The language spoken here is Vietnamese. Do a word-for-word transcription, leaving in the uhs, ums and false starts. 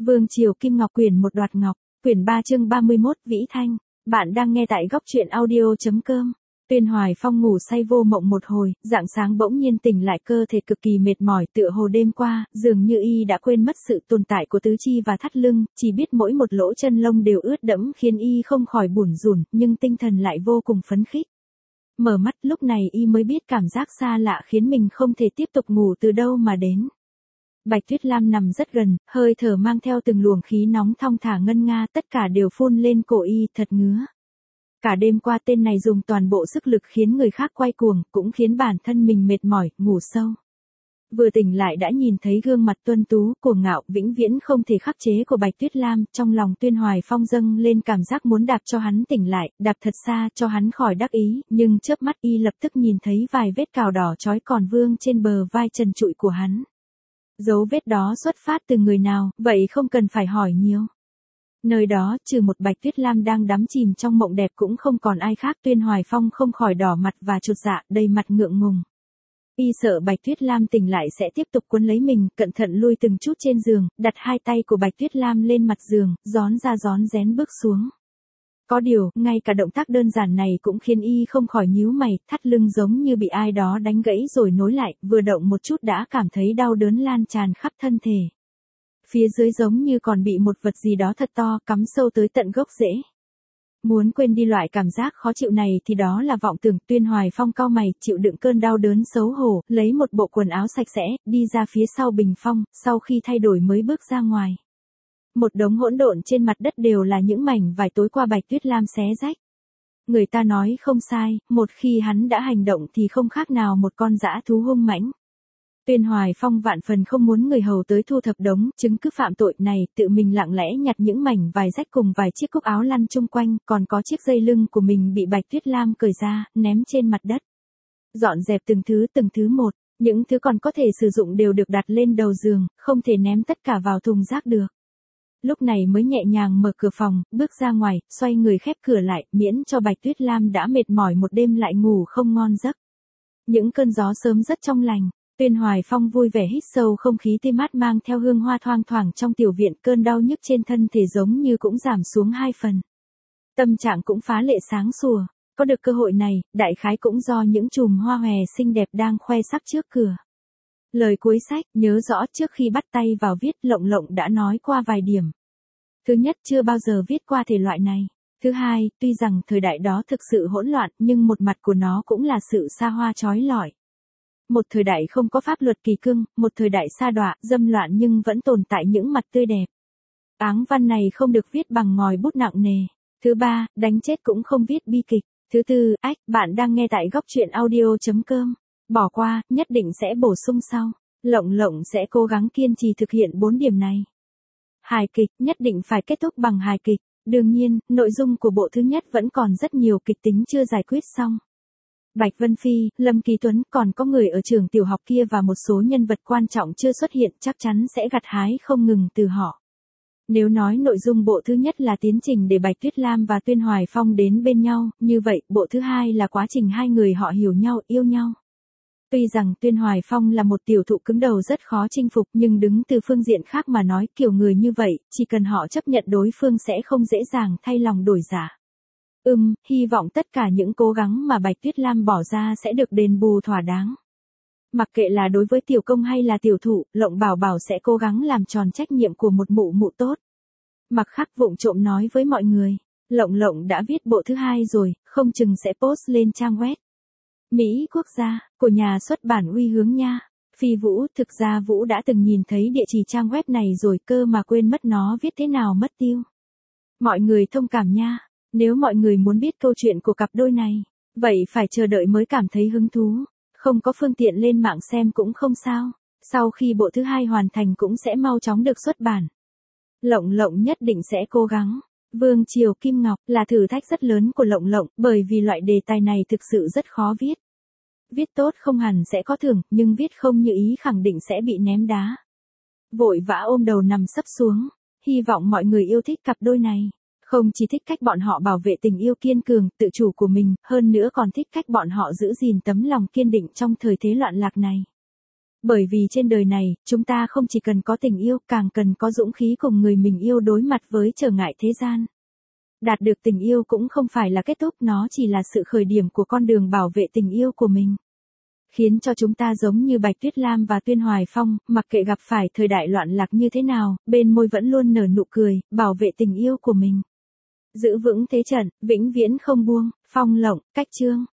Vương Triều Kim Ngọc quyển một đoạt ngọc, quyển ba chương ba mươi mốt Vĩ Thanh, bạn đang nghe tại góc truyện audio.com. Tuyên Hoài Phong ngủ say vô mộng một hồi, rạng sáng bỗng nhiên tỉnh lại cơ thể cực kỳ mệt mỏi tựa hồ đêm qua, dường như y đã quên mất sự tồn tại của tứ chi và thắt lưng, chỉ biết mỗi một lỗ chân lông đều ướt đẫm khiến y không khỏi bủn rủn, nhưng tinh thần lại vô cùng phấn khích. Mở mắt lúc này y mới biết cảm giác xa lạ khiến mình không thể tiếp tục ngủ từ đâu mà đến. Bạch Tuyết Lam nằm rất gần, hơi thở mang theo từng luồng khí nóng thong thả ngân nga, tất cả đều phun lên cổ y, thật ngứa. Cả đêm qua tên này dùng toàn bộ sức lực khiến người khác quay cuồng, cũng khiến bản thân mình mệt mỏi, ngủ sâu. Vừa tỉnh lại đã nhìn thấy gương mặt tuân tú, cuồng ngạo, vĩnh viễn không thể khắc chế của Bạch Tuyết Lam, trong lòng Tuyên Hoài Phong dâng lên cảm giác muốn đạp cho hắn tỉnh lại, đạp thật xa cho hắn khỏi đắc ý, nhưng chớp mắt y lập tức nhìn thấy vài vết cào đỏ chói còn vương trên bờ vai trần trụi của hắn. Dấu vết đó xuất phát từ người nào, vậy không cần phải hỏi nhiều. Nơi đó, trừ một Bạch Tuyết Lam đang đắm chìm trong mộng đẹp cũng không còn ai khác. Tuyên Hoài Phong không khỏi đỏ mặt và chột dạ, đầy mặt ngượng ngùng. Y sợ Bạch Tuyết Lam tỉnh lại sẽ tiếp tục quấn lấy mình, cẩn thận lui từng chút trên giường, đặt hai tay của Bạch Tuyết Lam lên mặt giường, rón ra rón rén bước xuống. Có điều, ngay cả động tác đơn giản này cũng khiến y không khỏi nhíu mày, thắt lưng giống như bị ai đó đánh gãy rồi nối lại, vừa động một chút đã cảm thấy đau đớn lan tràn khắp thân thể. Phía dưới giống như còn bị một vật gì đó thật to cắm sâu tới tận gốc rễ. Muốn quên đi loại cảm giác khó chịu này thì đó là vọng tưởng. Tuyên Hoài Phong cau mày, chịu đựng cơn đau đớn xấu hổ, lấy một bộ quần áo sạch sẽ, đi ra phía sau bình phong, sau khi thay đổi mới bước ra ngoài. Một đống hỗn độn trên mặt đất đều là những mảnh vải tối qua Bạch Tuyết Lam xé rách. Người ta nói không sai, một khi hắn đã hành động thì không khác nào một con dã thú hung mãnh. Tuyên Hoài Phong vạn phần không muốn người hầu tới thu thập đống chứng cứ phạm tội này, tự mình lặng lẽ nhặt những mảnh vải rách cùng vài chiếc cúc áo lăn chung quanh, còn có chiếc dây lưng của mình bị Bạch Tuyết Lam cởi ra, ném trên mặt đất. Dọn dẹp từng thứ từng thứ một, những thứ còn có thể sử dụng đều được đặt lên đầu giường, không thể ném tất cả vào thùng rác được. Lúc này mới nhẹ nhàng mở cửa phòng, bước ra ngoài, xoay người khép cửa lại, miễn cho Bạch Tuyết Lam đã mệt mỏi một đêm lại ngủ không ngon giấc. Những cơn gió sớm rất trong lành. Tuyên Hoài Phong vui vẻ hít sâu không khí tươi mát mang theo hương hoa thoang thoảng trong tiểu viện, cơn đau nhức trên thân thể giống như cũng giảm xuống hai phần. Tâm trạng cũng phá lệ sáng sủa, có được cơ hội này, đại khái cũng do những chùm hoa hòe xinh đẹp đang khoe sắc trước cửa. Lời cuối sách, nhớ rõ trước khi bắt tay vào viết, Lộng Lộng đã nói qua vài điểm. Thứ nhất, chưa bao giờ viết qua thể loại này. Thứ hai, tuy rằng thời đại đó thực sự hỗn loạn, nhưng một mặt của nó cũng là sự xa hoa chói lọi. Một thời đại không có pháp luật kỳ cương, một thời đại sa đọa, dâm loạn nhưng vẫn tồn tại những mặt tươi đẹp. Áng văn này không được viết bằng ngòi bút nặng nề. Thứ ba, đánh chết cũng không viết bi kịch. Thứ tư, ách, bạn đang nghe tại góc truyện audio.com. Bỏ qua, nhất định sẽ bổ sung sau. Lộng Lộng sẽ cố gắng kiên trì thực hiện bốn điểm này. Hài kịch, nhất định phải kết thúc bằng hài kịch. Đương nhiên, nội dung của bộ thứ nhất vẫn còn rất nhiều kịch tính chưa giải quyết xong. Bạch Vân Phi, Lâm Kỳ Tuấn, còn có người ở trường tiểu học kia và một số nhân vật quan trọng chưa xuất hiện, chắc chắn sẽ gặt hái không ngừng từ họ. Nếu nói nội dung bộ thứ nhất là tiến trình để Bạch Tuyết Lam và Tuyên Hoài Phong đến bên nhau, như vậy, bộ thứ hai là quá trình hai người họ hiểu nhau, yêu nhau. Tuy rằng Tuyên Hoài Phong là một tiểu thụ cứng đầu rất khó chinh phục, nhưng đứng từ phương diện khác mà nói, kiểu người như vậy, chỉ cần họ chấp nhận đối phương sẽ không dễ dàng thay lòng đổi dạ. Ừm, hy vọng tất cả những cố gắng mà Bạch Tuyết Lam bỏ ra sẽ được đền bù thỏa đáng. Mặc kệ là đối với tiểu công hay là tiểu thụ, Lộng Bảo Bảo sẽ cố gắng làm tròn trách nhiệm của một mụ mụ tốt. Mặc Khắc vụng trộm nói với mọi người, Lộng Lộng đã viết bộ thứ hai rồi, không chừng sẽ post lên trang web Mỹ Quốc gia, của nhà xuất bản Uy Hướng nha. Phi Vũ, thực ra Vũ đã từng nhìn thấy địa chỉ trang web này rồi cơ mà quên mất nó viết thế nào mất tiêu. Mọi người thông cảm nha. Nếu mọi người muốn biết câu chuyện của cặp đôi này, vậy phải chờ đợi mới cảm thấy hứng thú. Không có phương tiện lên mạng xem cũng không sao. Sau khi bộ thứ hai hoàn thành cũng sẽ mau chóng được xuất bản. Lộng Lộng nhất định sẽ cố gắng. Vương Triều Kim Ngọc là thử thách rất lớn của Lộng Lộng, bởi vì loại đề tài này thực sự rất khó viết. Viết tốt không hẳn sẽ có thưởng, nhưng viết không như ý khẳng định sẽ bị ném đá. Vội vã ôm đầu nằm sấp xuống. Hy vọng mọi người yêu thích cặp đôi này. Không chỉ thích cách bọn họ bảo vệ tình yêu kiên cường, tự chủ của mình, hơn nữa còn thích cách bọn họ giữ gìn tấm lòng kiên định trong thời thế loạn lạc này. Bởi vì trên đời này, chúng ta không chỉ cần có tình yêu, càng cần có dũng khí cùng người mình yêu đối mặt với trở ngại thế gian. Đạt được tình yêu cũng không phải là kết thúc, nó chỉ là sự khởi điểm của con đường bảo vệ tình yêu của mình. Khiến cho chúng ta giống như Bạch Tuyết Lam và Tuyên Hoài Phong, mặc kệ gặp phải thời đại loạn lạc như thế nào, bên môi vẫn luôn nở nụ cười, bảo vệ tình yêu của mình. Giữ vững thế trận, vĩnh viễn không buông. Phong Lộng, Cách Chương.